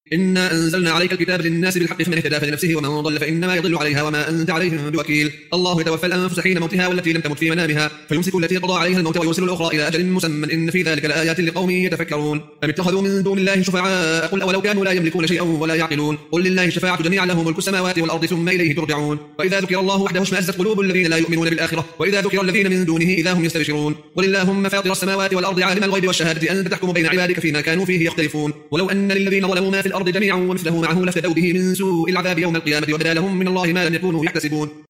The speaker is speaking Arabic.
إنا أنزلنا عليك الكتاب للناس بالحق فمن اهتدى فلنفسه ومن ضل فإنما يضل عليها وما أنت عليهم بوكيل. الله يتوفى الأنفس حين موتها والتي لم تمت في منامها فيمسك التي قضى عليها الموت ويرسل الأخرى إلى أجل مسمى إن في ذلك لآيات لقوم يتفكرون. أم اتخذوا من دون الله شفعاء قل أولو كانوا لا يملكون شيئا ولا يعقلون قل لله الشفاعة جميعا له ملك السماوات والأرض ثم إليه ترجعون. وإذا ذكر الله وحده اشمأزت قلوب الذين لا يؤمنون بالآخرة وإذا ذكر الذين من دونه إذا هم يستبشرون. قل اللهم فاطر السماوات والأرض عالم الغيب والشهادة أنت تحكم بين عبادك فيما كانوا فيه يختلفون. ولو أن للذين ظلموا ما في الأرض جميعا ومثله معه لافتدوا به من سوء العذاب يوم القيامة وبدا لهم من الله ما لم يكونوا يحتسبون.